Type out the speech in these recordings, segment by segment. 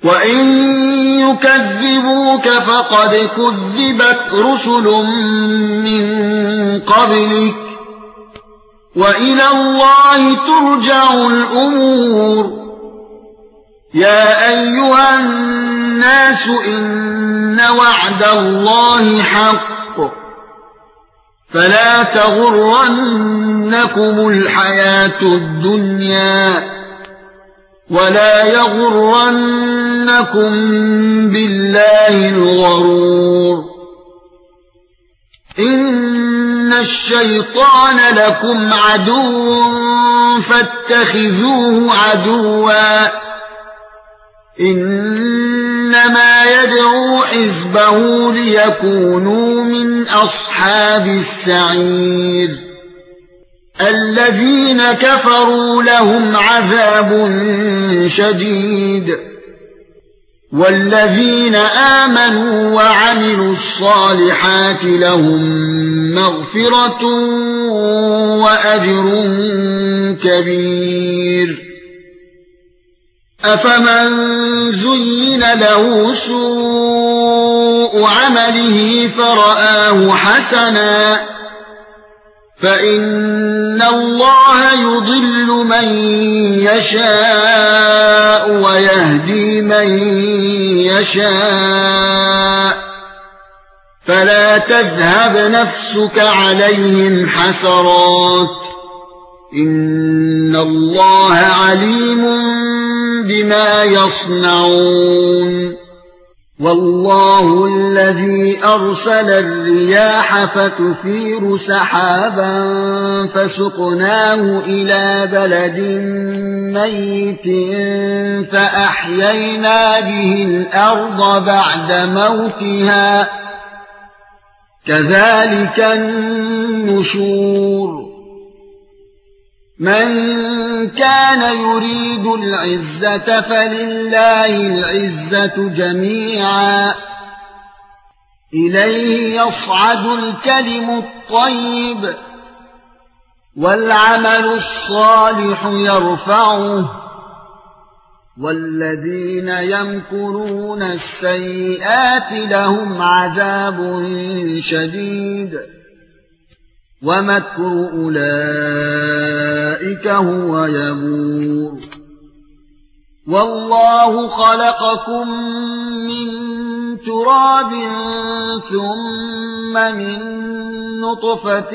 وَإِن يُكَذِّبُوكَ فَقَدْ كُذِّبَتْ رُسُلٌ مِّن قَبْلِكَ وَإِلَى اللَّهِ تُرْجَعُ الْأُمُورُ يَا أَيُّهَا النَّاسُ إِنَّ وَعْدَ اللَّهِ حَقٌّ فَلَا تَغُرَّنَّكُمُ الْحَيَاةُ الدُّنْيَا وَلَا يَغُرَّنَّكُم بِاللَّهِ الْغَرُورُ إِنَّ الشَّيْطَانَ لَكُمْ عَدُوٌّ فَاتَّخِذُوهُ عَدُوًّا إِنَّمَا يَدْعُو حِزْبَهُ لِيَكُونُوا مِنْ أَصْحَابِ السَّعِيرِ الَّذِينَ كَفَرُوا لَهُمْ عَذَابٌ شَدِيدٌ وَالَّذِينَ آمَنُوا وَعَمِلُوا الصَّالِحَاتِ لَهُم مَّغْفِرَةٌ وَأَجْرٌ كَبِيرٌ أَفَمَن زُيِّنَ لَهُ سُوءُ عَمَلِهِ فَرَآهُ حَسَنًا فَإِنَّ اللَّهَ يُضِلُّ مَن يَشَاءُ وَيَهْدِي مَن يَشَاءُ فَلَا تَذْهَبْ نَفْسُكَ عَلَيْهِمْ حَسَرَاتٍ إِنَّ اللَّهَ عَلِيمٌ بِمَا يَصْنَعُونَ وَاللَّهُ الَّذِي أَرْسَلَ الرِّيَاحَ فَتُثِيرُ سَحَابًا فَسُقْنَاهُ إِلَى بَلَدٍ مَّيِّتٍ فَأَحْيَيْنَا بِهِ الْأَرْضَ بَعْدَ مَوْتِهَا كَذَلِكَ النُّشُورُ مَن كَانَ يُرِيدُ الْعِزَّةَ فَلِلَّهِ الْعِزَّةُ جَمِيعًا إِلَيْهِ يَصْعَدُ الْكَلِمُ الطَّيِّبُ وَالْعَمَلُ الصَّالِحُ يَرْفَعُهُ وَالَّذِينَ يَمْكُرُونَ السَّيِّئَاتِ لَهُمْ عَذَابٌ شَدِيدٌ وَمَكْرُ أُولَئِكَ هُوَ يَبُورُ وَاللَّهُ خَلَقَكُم مِّن تُرَابٍ ثُمَّ مِن نُّطْفَةٍ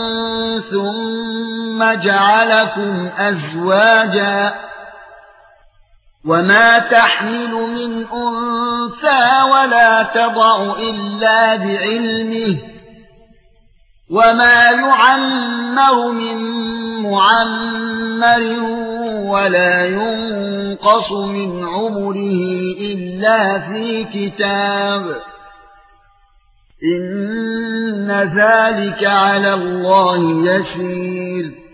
ثُمَّ جَعَلَكُمْ أَزْوَاجًا وَمَا تَحْمِلُ مِنْ أُنثَىٰ وَلَا تَضَعُ إِلَّا بِعِلْمِهِ وَمَا يُعَمَّرُ مِن مُّعَمَّرٍ وَلَا يُنقَصُ مِنْ عُمُرِهِ إِلَّا فِي كِتَابٍ إِنَّ ذَلِكَ عَلَى اللَّهِ يَسِيرٌ